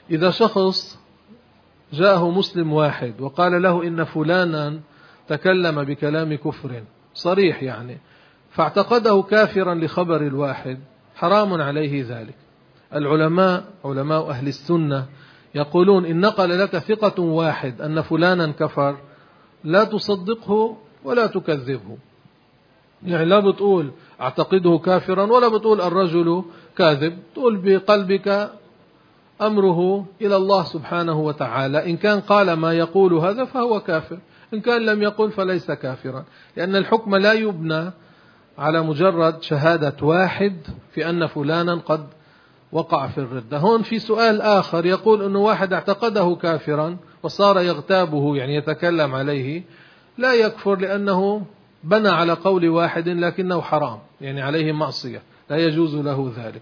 إذا شخص جاءه مسلم واحد وقال له إن فلانا تكلم بكلام كفر صريح يعني، فاعتقده كافرا لخبر الواحد، حرام عليه ذلك. العلماء علماء أهل السنة يقولون إن نقل لك ثقة واحد أن فلانا كفر لا تصدقه ولا تكذبه، يعني لا بتقول اعتقده كافرا ولا بتقول الرجل كاذب، تقول بقلبك أمره إلى الله سبحانه وتعالى، إن كان قال ما يقول هذا فهو كافر، إن كان لم يقل فليس كافرا، لأن الحكم لا يبنى على مجرد شهادة واحد في أن فلانا قد وقع في الردة. هون في سؤال آخر يقول أنه واحد اعتقده كافرا وصار يغتابه يعني يتكلم عليه، لا يكفر لأنه بنى على قول واحد لكنه حرام، يعني عليه معصية لا يجوز له ذلك.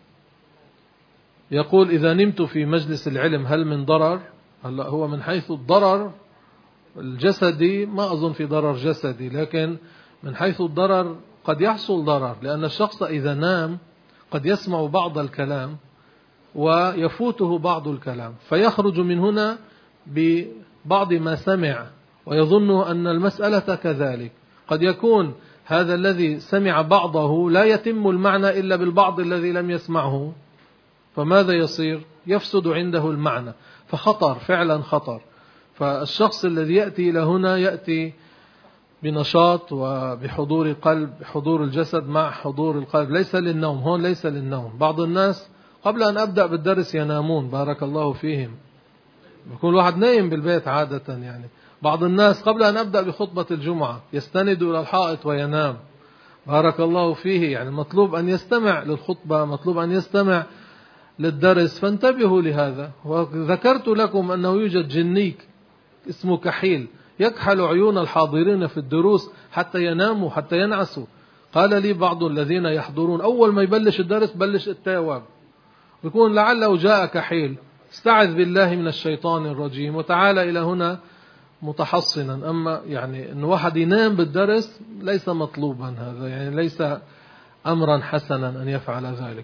يقول إذا نمت في مجلس العلم هل من ضرر؟ هلا هو من حيث الضرر الجسدي ما أظن في ضرر جسدي، لكن من حيث الضرر قد يحصل ضرر، لأن الشخص إذا نام قد يسمع بعض الكلام ويفوته بعض الكلام، فيخرج من هنا ببعض ما سمع ويظن أن المسألة كذلك. قد يكون هذا الذي سمع بعضه لا يتم المعنى إلا بالبعض الذي لم يسمعه، فماذا يصير؟ يفسد عنده المعنى، فخطر فعلا خطر. فالشخص الذي يأتي إلى هنا يأتي بنشاط وبحضور القلب، حضور الجسد مع حضور القلب، ليس للنوم. هون ليس للنوم. بعض الناس قبل أن أبدأ بالدرس ينامون، بارك الله فيهم، بيكون الواحد نايم بالبيت عادة يعني. بعض الناس قبل أن أبدأ بخطبة الجمعة يستند إلى الحائط وينام، بارك الله فيه، يعني مطلوب أن يستمع للخطبة، مطلوب أن يستمع للدرس، فانتبهوا لهذا. وذكرت لكم أنه يوجد جنيك اسمه كحيل يكحل عيون الحاضرين في الدروس حتى يناموا حتى ينعسوا. قال لي بعض الذين يحضرون أول ما يبلش الدرس بلش التواب، بيكون لعله جاء كحيل، استعذ بالله من الشيطان الرجيم وتعال إلى هنا متحصنا. أما يعني أن واحد ينام بالدرس ليس مطلوبا، هذا يعني ليس أمرا حسنا أن يفعل ذلك.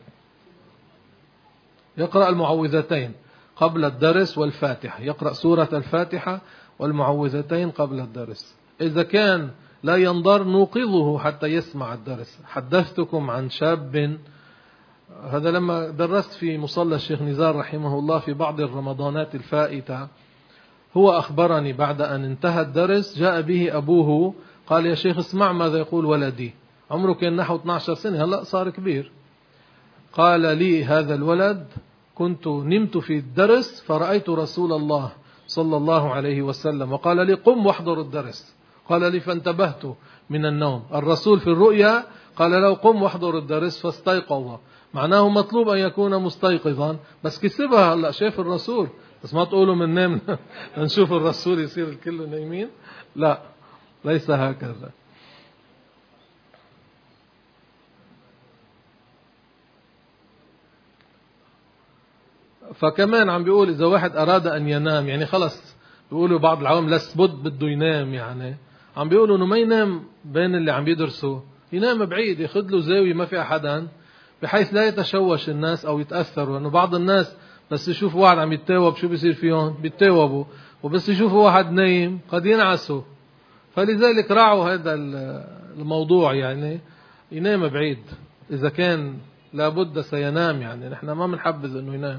يقرأ المعوذتين قبل الدرس والفاتحة، يقرأ سورة الفاتحة والمعوذتين قبل الدرس. إذا كان لا ينظر نوقظه حتى يسمع الدرس. حدثتكم عن شاب، هذا لما درست في مصلى الشيخ نزار رحمه الله في بعض الرمضانات الفائتة، هو أخبرني بعد أن انتهى الدرس جاء به أبوه قال يا شيخ اسمع ماذا يقول ولدي، عمره كان نحو 12 سنة، هلأ صار كبير. قال لي هذا الولد كنت نمت في الدرس فرأيت رسول الله صلى الله عليه وسلم وقال لي قم واحضر الدرس. قال لي فانتبهت من النوم، الرسول في الرؤيا قال له قم واحضر الدرس فاستيقظ، معناه مطلوب أن يكون مستيقظا، بس كسبها هلا شاف الرسول. بس ما تقولوا من نام نشوف الرسول يصير الكل نايمين، لا ليس هكذا. فكمان عم بيقول إذا واحد أراد أن ينام، يعني خلص بيقولوا بعض العوام لسبد بده ينام، يعني عم بيقولوا إنه ما ينام بين اللي عم بيدرسوا، ينام بعيد، ياخذ له زاوية ما فيها حدا بحيث لا يتشوش الناس أو يتأثروا. لأنه بعض الناس بس يشوفوا واحد عم يتاوب شو بيصير فيهم بيتاوبوا، وبس يشوفوا واحد نايم قد ينعسوا. فلذلك راعوا هذا الموضوع، يعني ينام بعيد إذا كان لابد سينام، يعني نحن ما بنحبذ إنه ينام.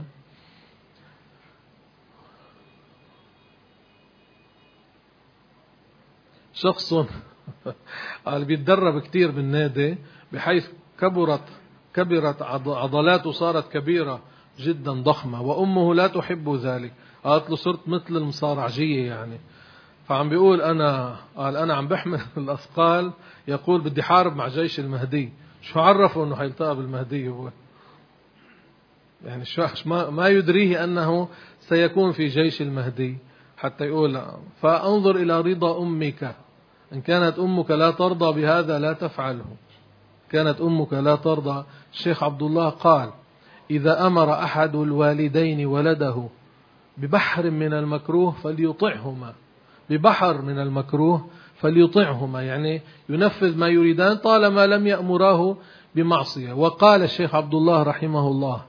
شخص قال بيتدرب كتير بالنادي بحيث كبرت عضلاته صارت كبيرة جدا ضخمة، وأمه لا تحب ذلك، قالت له صرت مثل المصارعجية يعني. فعم بيقول أنا عم بحمل الأثقال، يقول بدي حارب مع جيش المهدي. شو عرفه أنه حيلتقى بالمهدي هو؟ يعني ما يدريه أنه سيكون في جيش المهدي حتى يقول. فأنظر إلى رضا أمك، إن كانت أمك لا ترضى بهذا لا تفعله، كانت أمك لا ترضى. الشيخ عبد الله قال إذا أمر أحد الوالدين ولده ببحر من المكروه فليطعهما، ببحر من المكروه فليطعهما، يعني ينفذ ما يريدان طالما لم يأمراه بمعصية. وقال الشيخ عبد الله رحمه الله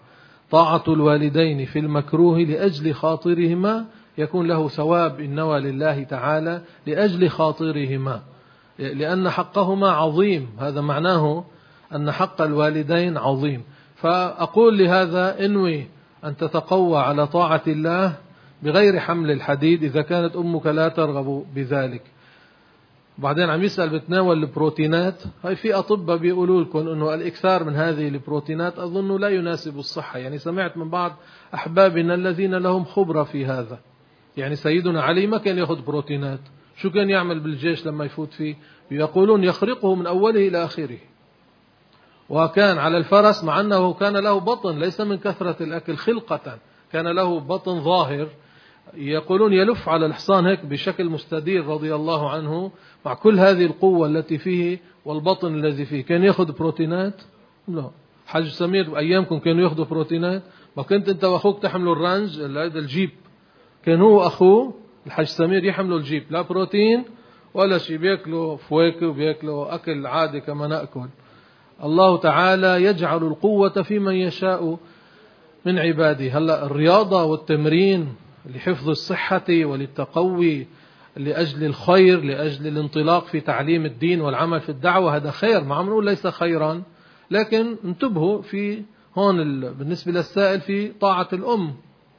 طاعة الوالدين في المكروه لأجل خاطرهما يكون له ثواب إن نوى لله تعالى لأجل خاطرهما، لأن حقهما عظيم. هذا معناه أن حق الوالدين عظيم. فأقول لهذا انوي أن تتقوى على طاعة الله بغير حمل الحديد إذا كانت أمك لا ترغب بذلك. بعدين عم يسأل بتناول البروتينات، هاي في أطباء بيقولوا لكم أنه الإكثار من هذه البروتينات أظن لا يناسب الصحة. يعني سمعت من بعض أحبابنا الذين لهم خبرة في هذا. يعني سيدنا علي ما كان يأخذ بروتينات، شو كان يعمل بالجيش لما يفوت فيه؟ يقولون يخرقه من أوله إلى آخره. وكان على الفرس مع أنه كان له بطن ليس من كثرة الأكل خلقة، كان له بطن ظاهر، يقولون يلف على الحصان هيك بشكل مستدير رضي الله عنه مع كل هذه القوة التي فيه والبطن الذي فيه. كان يأخذ بروتينات؟ لا. حاج سمير بأيامكم كانوا يأخذوا بروتينات؟ ما كنت أنت وأخوك تحملوا الرانج هذا الجيب، كان هو أخوه الحاج سمير يحملوا الجيب، لا بروتين ولا شيء، بيأكلوا فواكه وبيأكلوا أكل عادي كما نأكل. الله تعالى يجعل القوة في من يشاء من عباده. هلأ الرياضة والتمرين لحفظ الصحة وللتقوي لأجل الخير، لأجل الانطلاق في تعليم الدين والعمل في الدعوة، هذا خير، ما عم نقول ليس خيرا، لكن انتبهوا في هون بالنسبة للسائل في طاعة الأم.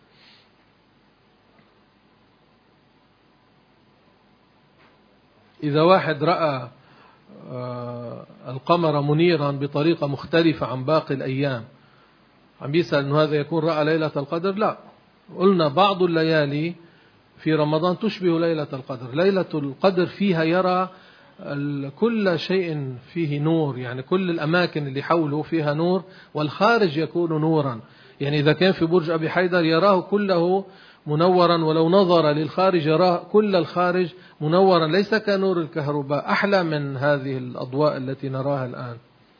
إذا واحد رأى القمر منيرا بطريقة مختلفة عن باقي الأيام، عم بيسأل أنه هذا يكون رأى ليلة القدر؟ لا. قلنا بعض الليالي في رمضان تشبه ليلة القدر. ليلة القدر فيها يرى كل شيء فيه نور، يعني كل الأماكن اللي حوله فيها نور، والخارج يكون نورا. يعني إذا كان في برج أبي حيدر يراه كله منورا، ولو نظر للخارج يراه كل الخارج منورا، ليس كنور الكهرباء، أحلى من هذه الأضواء التي نراها الآن.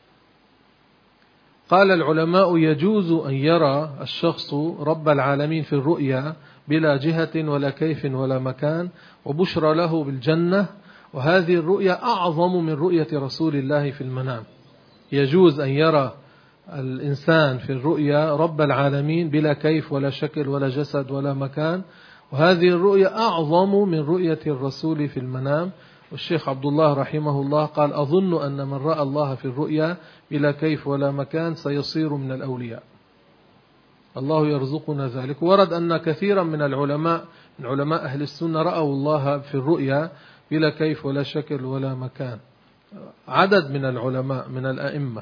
قال العلماء يجوز أن يرى الشخص رب العالمين في الرؤيا بلا جهة ولا كيف ولا مكان، وبشرى له بالجنة، وهذه الرؤيا أعظم من رؤية رسول الله في المنام. يجوز أن يرى الإنسان في الرؤيا رب العالمين بلا كيف ولا شكل ولا جسد ولا مكان، وهذه الرؤيا أعظم من رؤية الرسول في المنام. والشيخ عبد الله رحمه الله قال أظن أن من رأى الله في الرؤيا بلا كيف ولا مكان سيصير من الأولياء. الله يرزقنا ذلك. ورد أن كثيرا من العلماء من علماء أهل السنة رأوا الله في الرؤيا بلا كيف ولا شكل ولا مكان، عدد من العلماء من الأئمة.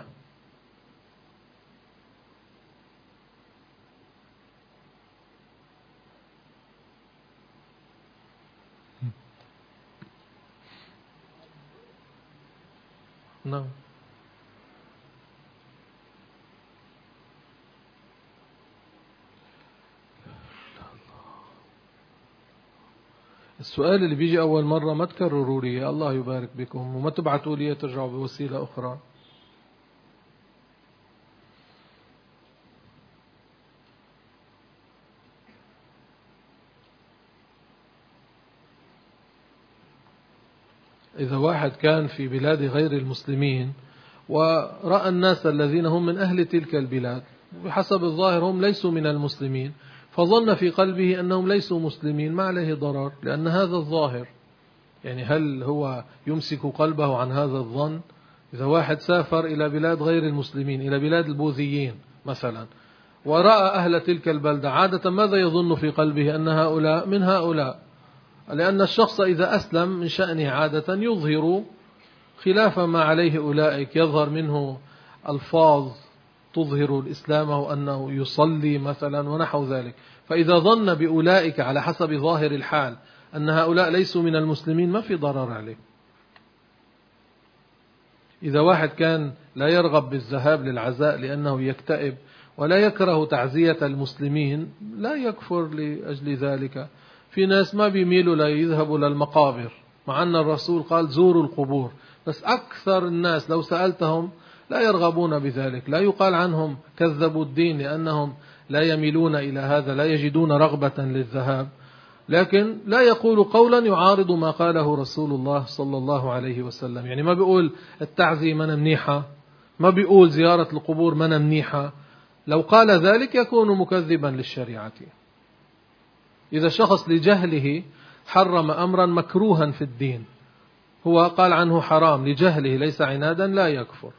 نعم. السؤال اللي بيجي أول مرة ما تكرروا لي، الله يبارك بكم، وما تبعتوا لي ترجعوا بوسيلة أخرى. إذا واحد كان في بلاد غير المسلمين ورأى الناس الذين هم من أهل تلك البلاد بحسب الظاهر هم ليسوا من المسلمين، فظن في قلبه أنهم ليسوا مسلمين، ما عليه ضرر، لأن هذا الظاهر. يعني هل هو يمسك قلبه عن هذا الظن؟ إذا واحد سافر إلى بلاد غير المسلمين، إلى بلاد البوذيين مثلا، ورأى أهل تلك البلدة، عادة ماذا يظن في قلبه؟ أن هؤلاء من هؤلاء، لأن الشخص إذا أسلم من شأنه عادة يظهر خلاف ما عليه أولئك، يظهر منه ألفاظ تظهر الإسلام وأنه يصلي مثلا ونحو ذلك. فإذا ظن بأولئك على حسب ظاهر الحال أن هؤلاء ليسوا من المسلمين ما في ضرر عليه. إذا واحد كان لا يرغب بالذهاب للعزاء لأنه يكتئب ولا يكره تعزية المسلمين لا يكفر لأجل ذلك. في ناس ما بيميلوا ليذهبوا للمقابر، مع أن الرسول قال زوروا القبور، بس أكثر الناس لو سألتهم لا يرغبون بذلك. لا يقال عنهم كذبوا الدين لأنهم لا يميلون إلى هذا، لا يجدون رغبة للذهاب، لكن لا يقول قولا يعارض ما قاله رسول الله صلى الله عليه وسلم. يعني ما بيقول التعزية منا منيحة، ما بيقول زيارة القبور منا منيحة، لو قال ذلك يكون مكذبا للشريعة. إذا شخص لجهله حرم أمرا مكروها في الدين، هو قال عنه حرام لجهله ليس عنادا، لا يكفر.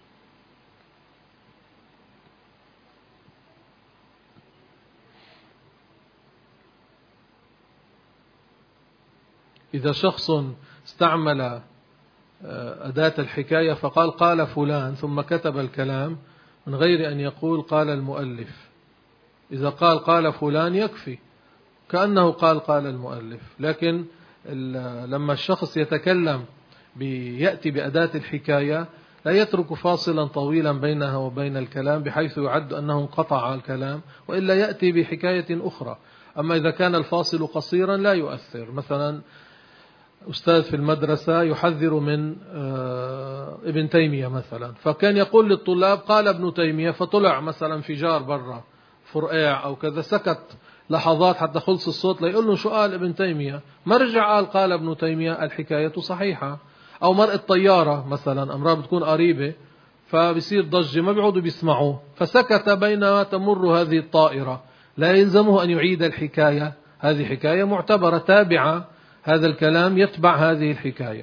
إذا شخص استعمل أداة الحكاية فقال قال فلان ثم كتب الكلام من غير أن يقول قال المؤلف، إذا قال فلان يكفي كأنه قال المؤلف. لكن لما الشخص يتكلم يأتي بأداة الحكاية لا يترك فاصلا طويلا بينها وبين الكلام بحيث يعد أنه انقطع الكلام، وإلا يأتي بحكاية أخرى. أما إذا كان الفاصل قصيرا لا يؤثر. مثلا أستاذ في المدرسة يحذر من ابن تيمية مثلا، فكان يقول للطلاب قال ابن تيمية، فطلع مثلا انفجار برا فرقاع أو كذا، سكت لحظات حتى خلص الصوت ليقول له شو قال ابن تيمية، ما رجع قال ابن تيمية، الحكاية صحيحة. أو مرء الطيارة مثلا أمرها بتكون قريبة فبصير ضجة ما بيعودوا بيسمعوه، فسكت بينما تمر هذه الطائرة، لا يلزمه أن يعيد الحكاية، هذه حكاية معتبرة تابعة، هذا الكلام يتبع هذه الحكاية.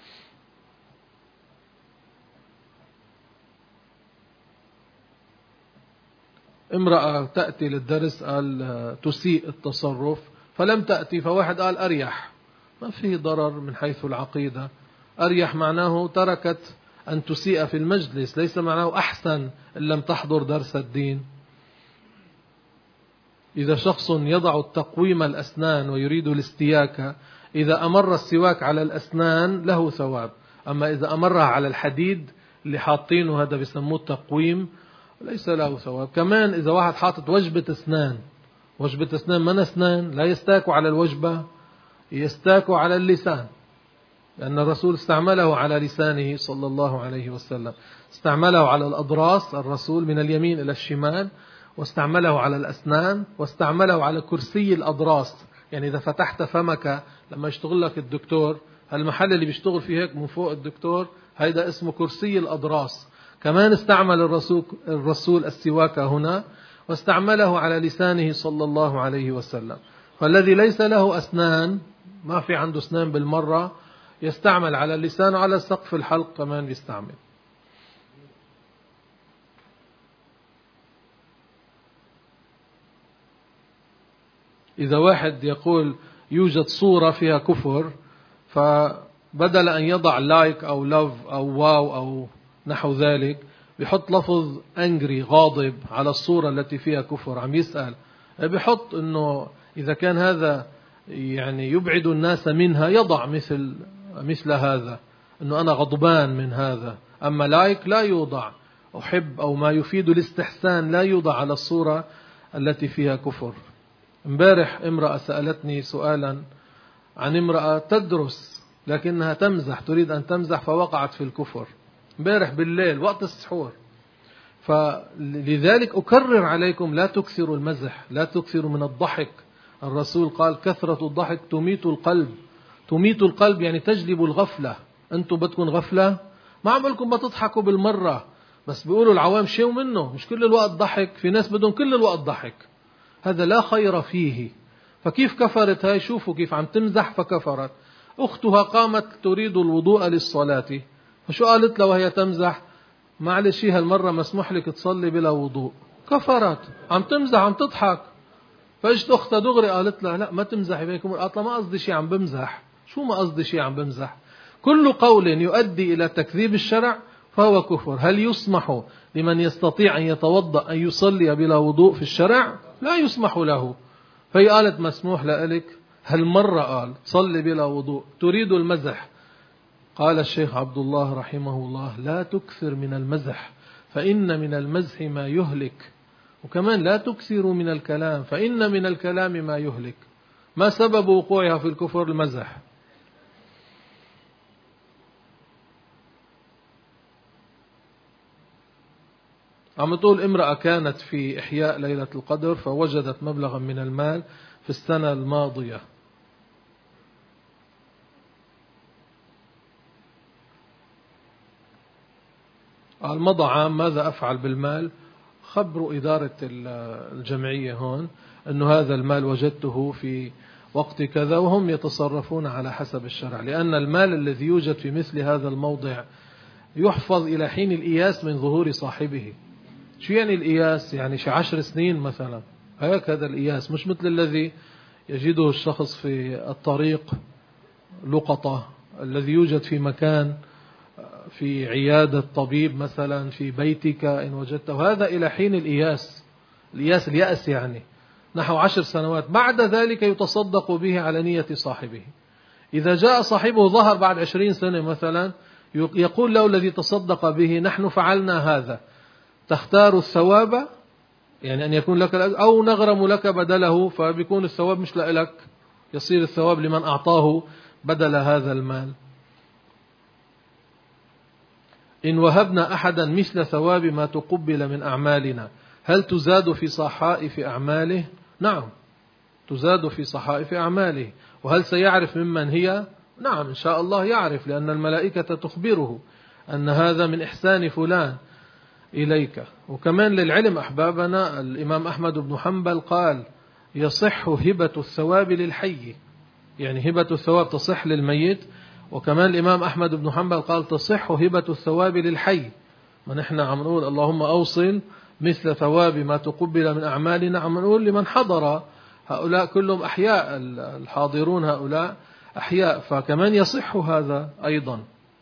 امرأة تأتي للدرس قال تسيء التصرف فلم تأتي، فواحد قال أريح، ما فيه ضرر من حيث العقيدة. أريح معناه تركت أن تسيء في المجلس، ليس معناه أحسن إن لم تحضر درس الدين. إذا شخص يضع التقويم الأسنان ويريد الاستياكة، إذا أمر السواك على الأسنان له ثواب، أما إذا أمرها على الحديد اللي حاطينه هذا بيسموه التقويم ليس له ثواب. كمان إذا واحد حاطط وجبة أسنان، وجبة أسنان من أسنان لا يستاكوا على الوجبة، يستاكوا على اللسان، لأن الرسول استعمله على لسانه صلى الله عليه وسلم، استعمله على الأضراس الرسول من اليمين إلى الشمال، واستعمله على الأسنان، واستعمله على كرسي الأضراس. يعني إذا فتحت فمك لما يشتغل لك الدكتور، المحل اللي بيشتغل فيه هيك من فوق الدكتور هيدا اسمه كرسي الأضراس. كمان استعمل الرسول السواك هنا، واستعمله على لسانه صلى الله عليه وسلم. فالذي ليس له أسنان، ما في عنده أسنان بالمرة، يستعمل على اللسان وعلى سقف الحلق كمان بيستعمل. إذا واحد يقول يوجد صورة فيها كفر، فبدل أن يضع لايك أو لاف أو واو أو نحو ذلك بيحط لفظ أنجري غاضب على الصورة التي فيها كفر. عم يسأل بيحط أنه إذا كان هذا يعني يبعد الناس منها يضع مثل هذا، أنه أنا غضبان من هذا. أما لايك لا يوضع، أحب أو ما يفيد الاستحسان لا يوضع على الصورة التي فيها كفر. امبارح امرأة سألتني سؤالا عن امرأة تدرس لكنها تمزح، تريد أن تمزح فوقعت في الكفر امبارح بالليل وقت السحور. فلذلك أكرر عليكم لا تكثروا المزح، لا تكثروا من الضحك. الرسول قال كثرة الضحك تميت القلب. تميت القلب يعني تجلب الغفلة. أنتم بدكم غفلة، ما عملكم بتضحكوا بالمرة، بس بيقولوا العوام شيء منه، مش كل الوقت ضحك، في ناس بدهم كل الوقت ضحك، هذا لا خير فيه. فكيف كفرت هاي؟ شوفوا كيف عم تمزح فكفرت. أختها قامت تريد الوضوء للصلاة، فشو قالت له وهي تمزح؟ معلش هالمرة مسموح لك تصلي بلا وضوء. كفرت، عم تمزح عم تضحك. فاجت أختها دغري قالت لها لا ما تمزحي بينكم. قالت لها ما قصدي شيء عم بمزح. شو ما قصدي شيء عم بمزح؟ كل قول يؤدي إلى تكذيب الشرع فهو كفر. هل يسمح لمن يستطيع أن يتوضأ أن يصلي بلا وضوء في الشرع؟ لا يسمح له. فهي قالت مسموح لك. هالمرة قال صلي بلا وضوء، تريد المزح. قال الشيخ عبد الله رحمه الله لا تكثر من المزح فإن من المزح ما يهلك، وكمان لا تكثروا من الكلام فإن من الكلام ما يهلك. ما سبب وقوعها في الكفر؟ المزح. عم تقول امرأة كانت في إحياء ليلة القدر فوجدت مبلغا من المال في السنة الماضية. قال مضى عام، ماذا أفعل بالمال؟ خبروا إدارة الجمعية هون أنه هذا المال وجدته في وقت كذا، وهم يتصرفون على حسب الشرع، لأن المال الذي يوجد في مثل هذا الموضع يحفظ إلى حين الإياس من ظهور صاحبه. شو يعني الإياس؟ يعني شي 10 سنين مثلا، هكذا الإياس، مش مثل الذي يجده الشخص في الطريق لقطة، الذي يوجد في مكان، في عيادة طبيب مثلا، في بيتك إن وجدته، هذا إلى حين الإياس. اليأس يعني نحو 10 سنوات، بعد ذلك يتصدق به على نية صاحبه. إذا جاء صاحبه ظهر بعد 20 سنة مثلا، يقول له الذي تصدق به: نحن فعلنا هذا، تختار الثواب، يعني أن يكون لك، أو نغرم لك بدله، فبيكون الثواب مش لك، يصير الثواب لمن أعطاه بدل هذا المال. إن وهبنا أحدا مثل ثواب ما تقبل من أعمالنا هل تزاد في صحائف أعماله؟ نعم، تزاد في صحائف أعماله. وهل سيعرف ممن هي؟ نعم إن شاء الله يعرف، لأن الملائكة تخبره أن هذا من إحسان فلان إليك. وكمان للعلم أحبابنا، الإمام أحمد بن حنبل قال: يصح هبة الثواب للحي، يعني هبة الثواب تصح للميت. وكمان الإمام أحمد بن حنبل قال: تصح هبة الثواب للحي. ونحن عم نقول اللهم أوصل مثل ثواب ما تقبل من أعمالنا، عم نقول لمن حضر، هؤلاء كلهم أحياء، الحاضرون هؤلاء أحياء، فكمان يصح هذا أيضا.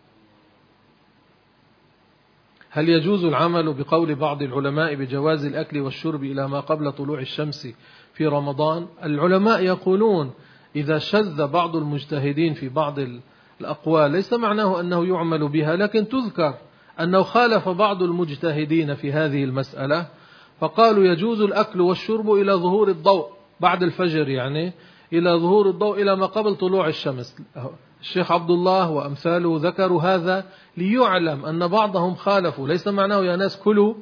هل يجوز العمل بقول بعض العلماء بجواز الأكل والشرب إلى ما قبل طلوع الشمس في رمضان؟ العلماء يقولون إذا شذ بعض المجتهدين في بعض الأقوال ليس معناه أنه يعمل بها، لكن تذكر أنه خالف بعض المجتهدين في هذه المسألة، فقالوا يجوز الأكل والشرب إلى ظهور الضوء بعد الفجر، يعني إلى ظهور الضوء إلى ما قبل طلوع الشمس. الشيخ عبد الله وأمثاله ذكروا هذا ليعلم أن بعضهم خالفوا، ليس معناه يا ناس كلوا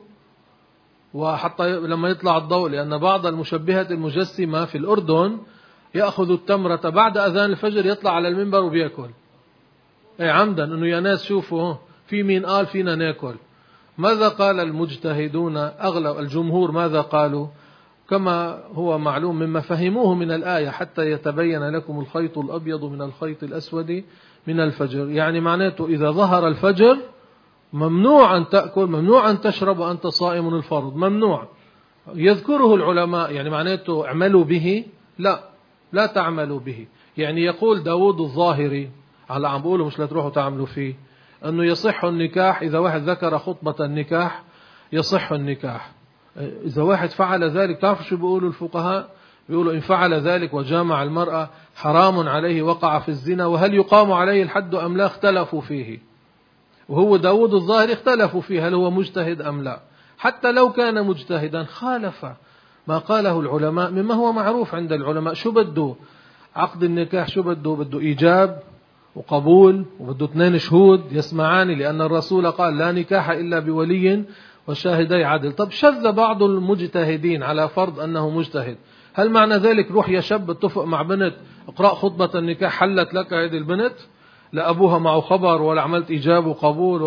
وحتى لما يطلع الضوء، لأن بعض المشبهة المجسمة في الأردن يأخذ التمرة بعد أذان الفجر، يطلع على المنبر وبيأكل عمدا، أنه يا ناس شوفوا في مين قال فينا ناكل. ماذا قال المجتهدون؟ أغلب الجمهور ماذا قالوا؟ كما هو معلوم مما فهموه من الآية: حتى يتبين لكم الخيط الأبيض من الخيط الأسود من الفجر، يعني معناته إذا ظهر الفجر ممنوع أن تأكل، ممنوع أن تشرب وأنت صائم الفرض، ممنوع. يذكره العلماء، يعني معناته اعملوا به؟ لا تعملوا به. يعني يقول داود الظاهري، على عم بقوله مش لا تروحوا تعملوا فيه، أنه يصح النكاح إذا واحد ذكر خطبة النكاح، يصح النكاح. إذا واحد فعل ذلك، تعرف شو بيقولوا الفقهاء؟ بيقولوا إن فعل ذلك وجامع المرأة حرام عليه، وقع في الزنا، وهل يقام عليه الحد أم لا؟ اختلفوا فيه. وهو داود الظاهر اختلفوا فيه هل هو مجتهد أم لا. حتى لو كان مجتهدا خالف ما قاله العلماء مما هو معروف عند العلماء. شو بده عقد النكاح؟ شو بده إيجاب وقبول، وبده 2 شهود يسمعان، لأن الرسول قال لا نكاح إلا بولي وشاهدي عدل. طب شذ بعض المجتهدين على فرض أنه مجتهد، هل معنى ذلك روح يا شاب اتفق مع بنت اقرأ خطبة النكاح حلت لك هذه البنت؟ لا أبوها معه خبر، ولا عملت إيجاب وقبول،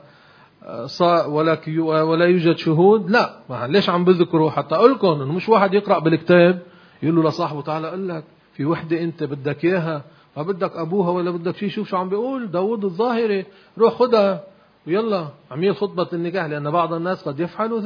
ولا يوجد شهود؟ لا. ليش عم بذكروا؟ حتى أقول لكم إنه مش واحد يقرأ بالكتاب يقول له لصاحبه تعالى أقول لك في وحدة أنت بدك إياها، ما بدك أبوها ولا بدك شيء. شوف شو عم بيقول داود الظاهري، روح خدها ويلا عميل خطبة النكاح. لأن بعض الناس قد يفعلوا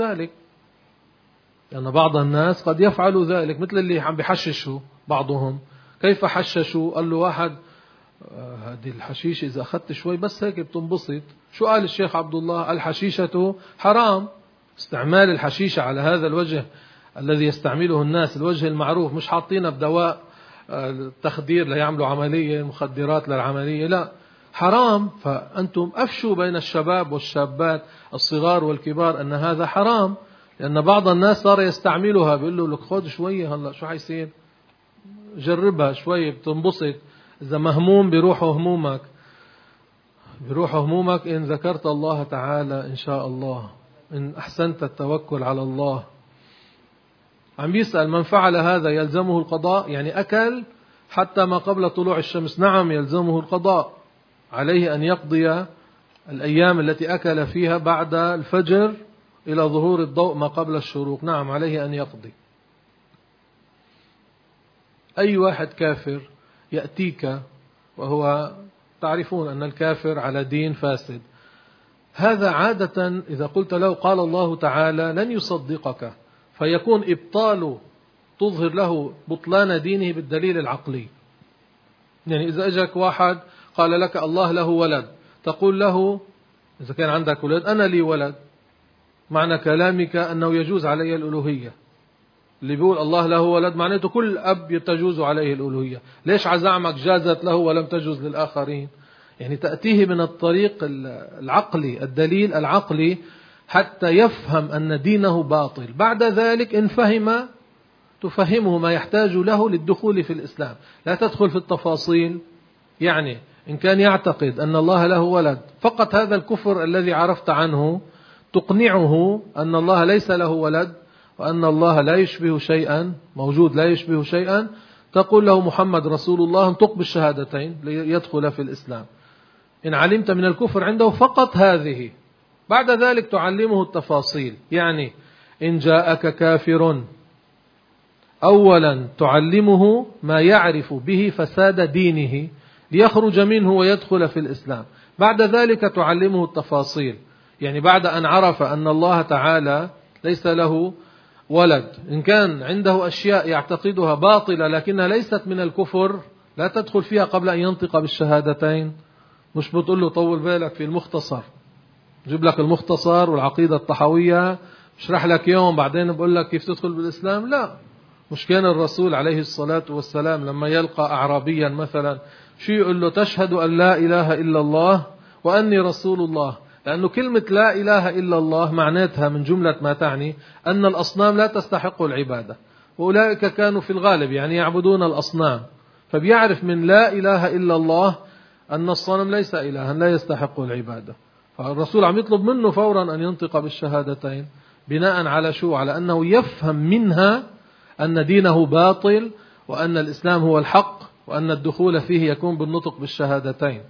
ذلك، مثل اللي عم بيحششوا بعضهم. كيف حششوا؟ قال له واحد هذه الحشيشة إذا أخذت شوي بس هيك بتنبسط. شو قال الشيخ عبد الله؟ الحشيشة حرام. استعمال الحشيشة على هذا الوجه الذي يستعمله الناس، الوجه المعروف، مش حاطينها بدواء التخدير ليعملوا عملية مخدرات للعملية، لا، حرام. فأنتم أفشوا بين الشباب والشابات الصغار والكبار أن هذا حرام، لأن بعض الناس صار يستعملها، بيقول له لك خذ شوية هلا شو حيصير، جربها شوية بتنبسط. إذا مهموم بيروحوا همومك إن ذكرت الله تعالى إن شاء الله، إن أحسنت التوكل على الله. عم بيسأل من فعل هذا يلزمه القضاء؟ يعني أكل حتى ما قبل طلوع الشمس، نعم يلزمه القضاء، عليه أن يقضي الأيام التي أكل فيها بعد الفجر إلى ظهور الضوء ما قبل الشروق، نعم عليه أن يقضي. أي واحد كافر يأتيك وهو تعرفون أن الكافر على دين فاسد، هذا عادة إذا قلت له قال الله تعالى لن يصدقك، فيكون إبطال تظهر له بطلان دينه بالدليل العقلي. يعني إذا أجاك واحد قال لك الله له ولد، تقول له إذا كان عندك ولد أنا لي ولد، معنى كلامك أنه يجوز علي الألوهية. اللي بيقول الله له ولد معناته كل أب تجوز عليه الألوهية، ليش عزعمك جازت له ولم تجوز للآخرين؟ يعني تأتيه من الطريق العقلي، الدليل العقلي، حتى يفهم أن دينه باطل. بعد ذلك إن فهم تفهمه ما يحتاج له للدخول في الإسلام، لا تدخل في التفاصيل. يعني إن كان يعتقد أن الله له ولد، فقط هذا الكفر الذي عرفت عنه تقنعه أن الله ليس له ولد، وأن الله لا يشبه شيئا، موجود لا يشبه شيئا، تقول له محمد رسول الله، انطق بالشهادتين ليدخل في الإسلام. إن علمت من الكفر عنده فقط هذه، بعد ذلك تعلمه التفاصيل. يعني إن جاءك كافر، أولا تعلمه ما يعرف به فساد دينه ليخرج منه ويدخل في الإسلام، بعد ذلك تعلمه التفاصيل. يعني بعد أن عرف أن الله تعالى ليس له ولد، إن كان عنده أشياء يعتقدها باطلة لكنها ليست من الكفر، لا تدخل فيها قبل أن ينطق بالشهادتين. مش بتقول له طول بالك في المختصر، جيب لك المختصر والعقيدة الطحوية اشرح لك يوم بعدين بقول لك كيف تدخل بالإسلام. لا، مش كان الرسول عليه الصلاة والسلام لما يلقى أعرابيا مثلا شو يقول له؟ تشهد أن لا إله إلا الله وأني رسول الله. لأنه كلمة لا إله إلا الله معناتها من جملة ما تعني أن الأصنام لا تستحق العبادة، وأولئك كانوا في الغالب يعني يعبدون الأصنام، فبيعرف من لا إله إلا الله أن الصنم ليس إلها لا يستحق العبادة. فالرسول عم يطلب منه فورا أن ينطق بالشهادتين، بناء على شو؟ على أنه يفهم منها أن دينه باطل، وأن الإسلام هو الحق، وأن الدخول فيه يكون بالنطق بالشهادتين.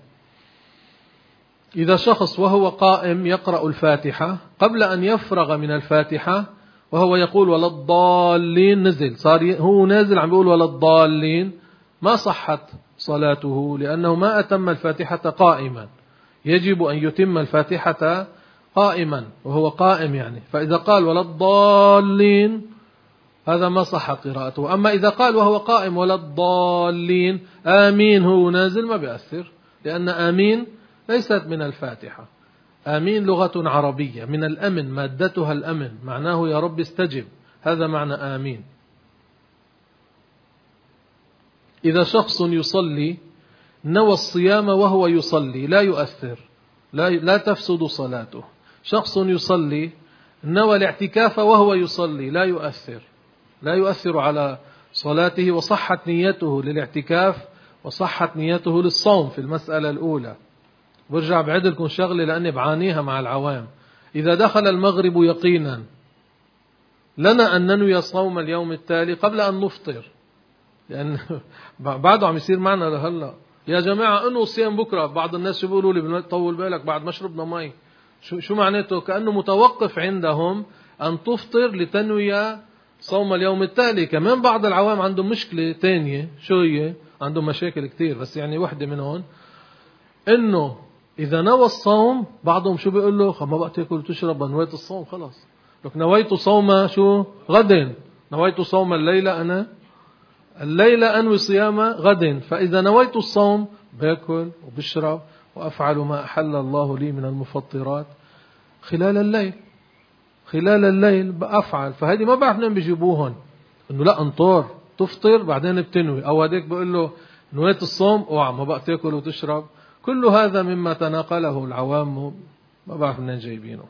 إذا شخص وهو قائم يقرأ الفاتحة، قبل أن يفرغ من الفاتحة وهو يقول ولا الضالين، نزل صار هو نازل عم يقول ولا الضالين، ما صحت صلاته، لأنه ما أتم الفاتحة قائما. يجب أن يتم الفاتحة قائما وهو قائم يعني. فإذا قال ولا الضالين هذا ما صح قراءته. أما إذا قال وهو قائم ولا الضالين آمين هو نازل ما بيأثر، لأن آمين ليست من الفاتحة. آمين لغة عربية من الأمن، مادتها الأمن، معناه يا رب استجب، هذا معنى آمين. إذا شخص يصلي نوى الصيام وهو يصلي لا يؤثر، لا تفسد صلاته. شخص يصلي نوى الاعتكاف وهو يصلي لا يؤثر على صلاته، وصحت نيته للاعتكاف وصحت نيته للصوم في المسألة الأولى. برجع بعد لكم شغلة لأني بعانيها مع العوام. إذا دخل المغرب يقينا لنا أن ننوي صوم اليوم التالي قبل أن نفطر، لأن بعده عم يصير معنا لهلا يا جماعة أنه صيام بكرة. بعض الناس بيقولوا لي طول بالك بعد ما شربنا مي، شو معناته؟ كأنه متوقف عندهم أن تفطر لتنوي صوم اليوم التالي. كمان بعض العوام عندهم مشكلة تانية، شو هي؟ عندهم مشاكل كتير بس يعني واحدة منهم إنه إذا نوى الصوم بعضهم شو بيقول له؟ ما بقى تاكل وتشرب، نويت الصوم خلاص. لك نويت صوم شو؟ غد. نويت صوم الليلة، أنا الليلة أنوي صيام غد، فإذا نويت الصوم باكل وبشرب وأفعل ما أحل الله لي من المفطرات خلال الليل بأفعل. فهذه ما بعرف نعم بيجيبوهن إنه لا انطر تفطر بعدين بتنوي، أو هديك بقول له نويت الصوم اوعى ما بقى تاكل وتشرب. كل هذا مما تناقله العوام ما بعرف منين جايبينه.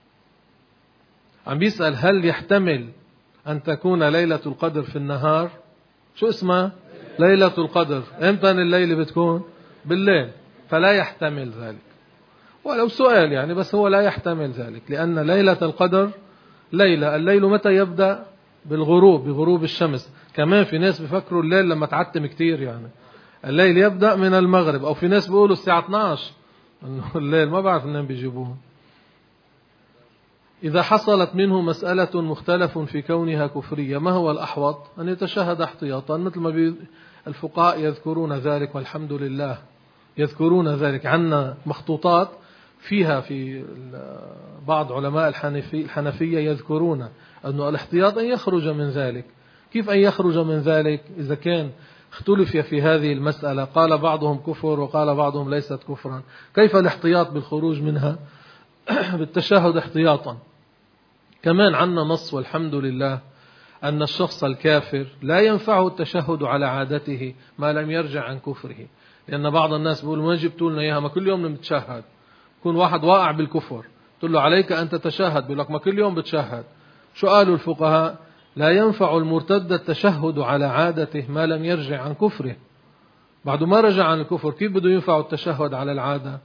عم بيسأل هل يحتمل أن تكون ليلة القدر في النهار؟ شو اسمها؟ ليلة القدر. امتى الليلة بتكون؟ بالليل، فلا يحتمل ذلك. ولو سؤال يعني، بس هو لا يحتمل ذلك، لأن ليلة القدر الليل متى يبدأ؟ بالغروب، بغروب الشمس. كمان في ناس بيفكروا الليل لما تعتم كتير يعني الليل يبدأ من المغرب، أو في ناس بيقولوا الساعة 12 الليل، ما بعرف منين بيجيبوه. إذا حصلت منه مسألة مختلف في كونها كفرية ما هو الأحوط؟ أن يتشهد احتياطا، مثل ما الفقهاء يذكرون ذلك والحمد لله، يذكرون ذلك. عنا مخطوطات فيها في بعض علماء الحنفية يذكرون أنه الاحتياط أن يخرج من ذلك. كيف أن يخرج من ذلك إذا كان اختلف في هذه المسألة؟ قال بعضهم كفر وقال بعضهم ليست كفرا. كيف الاحتياط بالخروج منها؟ بالتشهد احتياطا. كمان عنا نص والحمد لله أن الشخص الكافر لا ينفعه التشهد على عادته ما لم يرجع عن كفره. لأن بعض الناس بيقول ما جبتوا لنا إياها، ما كل يوم نتشهد. يكون واحد واقع بالكفر تقول له عليك أن تتشهد، بيقول لك ما كل يوم بتشهد. شو قالوا الفقهاء؟ لا ينفع المرتد التشهد على عادته ما لم يرجع عن كفره. بعد ما رجع عن الكفر كيف بده ينفع التشهد على العادة؟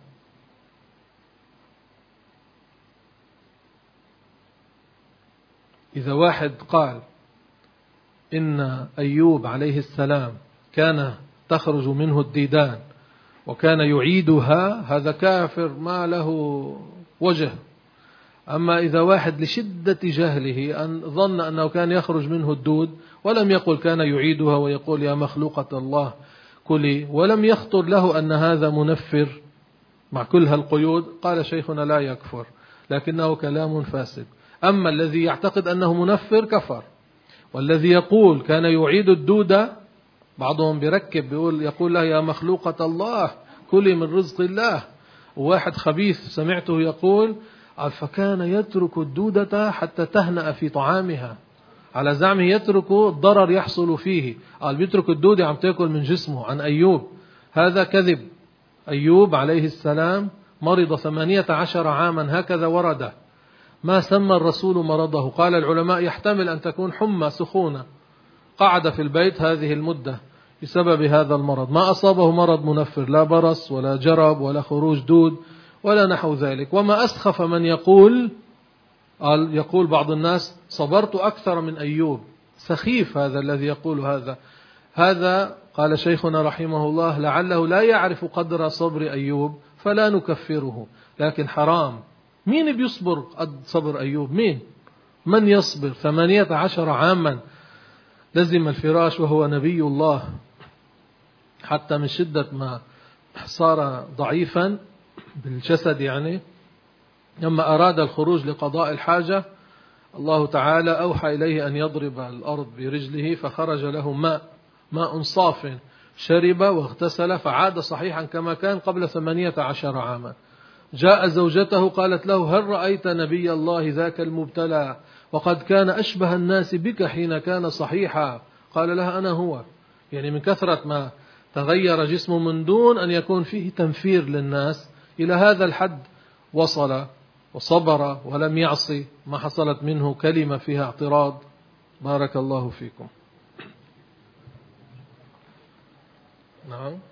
إذا واحد قال إن أيوب عليه السلام كان تخرج منه الديدان وكان يعيدها، هذا كافر ما له وجه. أما إذا واحد لشدة جهله أن ظن أنه كان يخرج منه الدود ولم يقل كان يعيدها ويقول يا مخلوقة الله كلي، ولم يخطر له أن هذا منفر مع كل هالقيود، قال شيخنا لا يكفر، لكنه كلام فاسد. أما الذي يعتقد أنه منفر كفر، والذي يقول كان يعيد الدودة، بعضهم بيركب يقول له يا مخلوقة الله كلي من رزق الله. وواحد خبيث سمعته يقول فكان يترك الدودة حتى تهنأ في طعامها، على زعمه يترك الضرر يحصل فيه. قال بيترك الدودة عم تأكل من جسمه. عن أيوب هذا كذب. أيوب عليه السلام مرض 18 عاما هكذا ورد، ما سمى الرسول مرضه. قال العلماء يحتمل أن تكون حمى سخونة، قعد في البيت هذه المدة بسبب هذا المرض، ما أصابه مرض منفر، لا برص ولا جرب ولا خروج دود ولا نحو ذلك. وما أسخف من يقول بعض الناس صبرت أكثر من أيوب. سخيف هذا الذي يقول هذا قال شيخنا رحمه الله لعله لا يعرف قدر صبر أيوب فلا نكفره، لكن حرام. مين بيصبر قد صبر أيوب؟ من يصبر 18 عاما لزم الفراش وهو نبي الله، حتى من شدة ما صار ضعيفا بالجسد. يعني لما أراد الخروج لقضاء الحاجة الله تعالى أوحى إليه أن يضرب الأرض برجله فخرج له ماء صاف، شرب واغتسل فعاد صحيحا كما كان قبل 18 عاما. جاء زوجته قالت له هل رأيت نبي الله ذاك المبتلى وقد كان أشبه الناس بك حين كان صحيحا؟ قال لها أنا هو. يعني من كثرة ما تغير جسمه من دون أن يكون فيه تنفير للناس، إلى هذا الحد وصل وصبر ولم يعصي، ما حصلت منه كلمة فيها اعتراض. بارك الله فيكم. نعم.